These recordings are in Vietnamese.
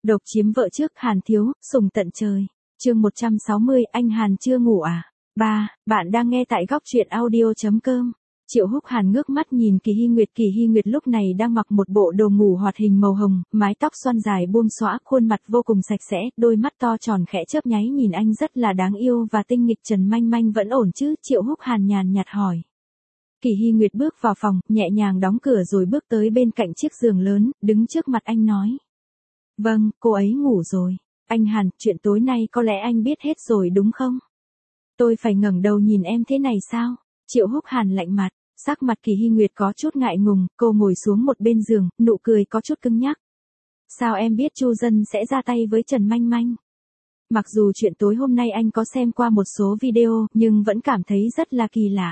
Độc chiếm vợ trước Hàn Thiếu, sùng tận trời. Chương 160, anh Hàn chưa ngủ à? 3. Bạn đang nghe tại góc truyện audio.com. Triệu Húc Hàn ngước mắt nhìn Kỳ Hy Nguyệt lúc này đang mặc một bộ đồ ngủ hoạt hình màu hồng, mái tóc xoăn dài buông xõa, khuôn mặt vô cùng sạch sẽ, đôi mắt to tròn khẽ chớp nháy nhìn anh rất là đáng yêu và tinh nghịch. Trần Manh Manh vẫn ổn chứ? Triệu Húc Hàn nhàn nhạt hỏi. Kỳ Hy Nguyệt bước vào phòng, nhẹ nhàng đóng cửa rồi bước tới bên cạnh chiếc giường lớn, đứng trước mặt anh nói. Vâng, cô ấy ngủ rồi. Anh Hàn, chuyện tối nay có lẽ anh biết hết rồi đúng không? Tôi phải ngẩng đầu nhìn em thế này sao? Triệu Húc Hàn lạnh mặt, sắc mặt Kỳ Hy Nguyệt có chút ngại ngùng, cô ngồi xuống một bên giường, nụ cười có chút cứng nhắc. Sao em biết Chu Dân sẽ ra tay với Trần Manh Manh? Mặc dù chuyện tối hôm nay anh có xem qua một số video, nhưng vẫn cảm thấy rất là kỳ lạ.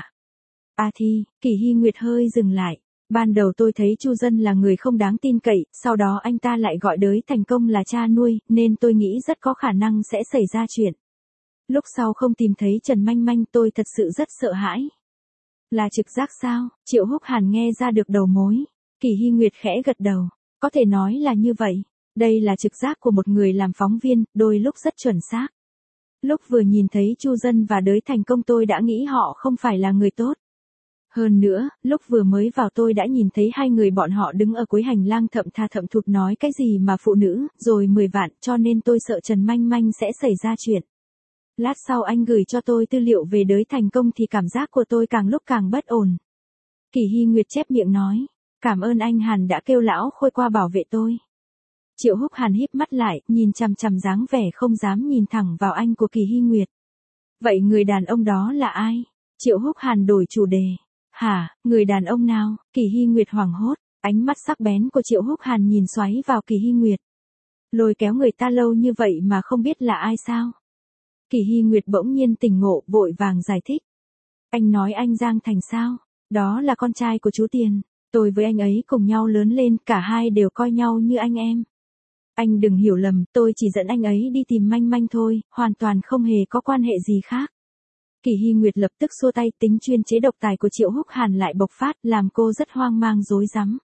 À thì, Kỳ Hy Nguyệt hơi dừng lại. Ban đầu tôi thấy Chu Dân là người không đáng tin cậy, sau đó anh ta lại gọi Đới Thành Công là cha nuôi, nên tôi nghĩ rất có khả năng sẽ xảy ra chuyện. Lúc sau không tìm thấy Trần Manh Manh tôi thật sự rất sợ hãi. Là trực giác sao? Triệu Húc Hàn nghe ra được đầu mối. Kỳ Hy Nguyệt khẽ gật đầu. Có thể nói là như vậy. Đây là trực giác của một người làm phóng viên, đôi lúc rất chuẩn xác. Lúc vừa nhìn thấy Chu Dân và Đới Thành Công tôi đã nghĩ họ không phải là người tốt. Hơn nữa, lúc vừa mới vào tôi đã nhìn thấy hai người bọn họ đứng ở cuối hành lang thậm tha thậm thụt nói cái gì mà phụ nữ, rồi 10 vạn, cho nên tôi sợ Trần Manh Manh sẽ xảy ra chuyện. Lát sau anh gửi cho tôi tư liệu về Đới Thành Công thì cảm giác của tôi càng lúc càng bất ổn. Kỳ Hy Nguyệt chép miệng nói, cảm ơn anh Hàn đã kêu lão Khôi qua bảo vệ tôi. Triệu Húc Hàn híp mắt lại, nhìn chằm chằm dáng vẻ không dám nhìn thẳng vào anh của Kỳ Hy Nguyệt. Vậy người đàn ông đó là ai? Triệu Húc Hàn đổi chủ đề. Hả, người đàn ông nào? Kỳ Hy Nguyệt hoảng hốt, ánh mắt sắc bén của Triệu Húc Hàn nhìn xoáy vào Kỳ Hy Nguyệt. Lôi kéo người ta lâu như vậy mà không biết là ai sao? Kỳ Hy Nguyệt bỗng nhiên tỉnh ngộ, vội vàng giải thích. Anh nói anh Giang Thành sao? Đó là con trai của chú Tiền. Tôi với anh ấy cùng nhau lớn lên, cả hai đều coi nhau như anh em. Anh đừng hiểu lầm, tôi chỉ dẫn anh ấy đi tìm Manh Manh thôi, hoàn toàn không hề có quan hệ gì khác. Kỳ Hy Nguyệt lập tức xua tay, tính chuyên chế độc tài của Triệu Húc Hàn lại bộc phát, làm cô rất hoang mang rối rắm.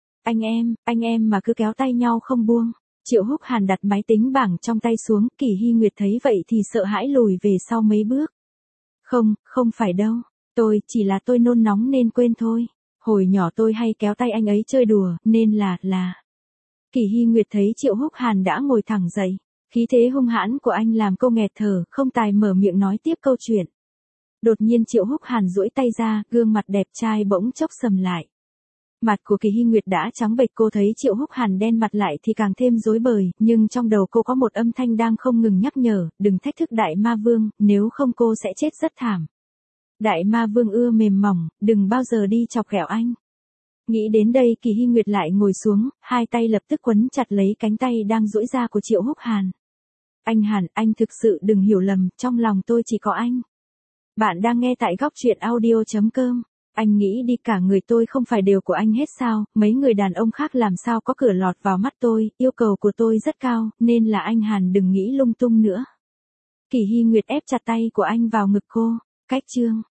Anh em mà cứ kéo tay nhau không buông. Triệu Húc Hàn đặt máy tính bảng trong tay xuống, Kỳ Hy Nguyệt thấy vậy thì sợ hãi lùi về sau mấy bước. Không phải đâu, chỉ là tôi nôn nóng nên quên thôi. Hồi nhỏ tôi hay kéo tay anh ấy chơi đùa, nên là. Kỳ Hy Nguyệt thấy Triệu Húc Hàn đã ngồi thẳng dậy. Khí thế hung hãn của anh làm cô nghẹt thở, không tài mở miệng nói tiếp câu chuyện. Đột nhiên Triệu Húc Hàn duỗi tay ra, gương mặt đẹp trai bỗng chốc sầm lại. Mặt của Kỳ Hy Nguyệt đã trắng bệch, cô thấy Triệu Húc Hàn đen mặt lại thì càng thêm rối bời, nhưng trong đầu cô có một âm thanh đang không ngừng nhắc nhở, đừng thách thức Đại Ma Vương, nếu không cô sẽ chết rất thảm. Đại Ma Vương ưa mềm mỏng, đừng bao giờ đi chọc ghẹo anh. Nghĩ đến đây Kỳ Hy Nguyệt lại ngồi xuống, hai tay lập tức quấn chặt lấy cánh tay đang duỗi ra của Triệu Húc Hàn. Anh Hàn, anh thực sự đừng hiểu lầm, trong lòng tôi chỉ có anh. Bạn đang nghe tại góc truyện audio.com. Anh nghĩ đi, cả người tôi không phải đều của anh hết sao, mấy người đàn ông khác làm sao có cửa lọt vào mắt tôi, yêu cầu của tôi rất cao, nên là anh Hàn đừng nghĩ lung tung nữa. Kỳ Hy Nguyệt ép chặt tay của anh vào ngực cô. Cách chương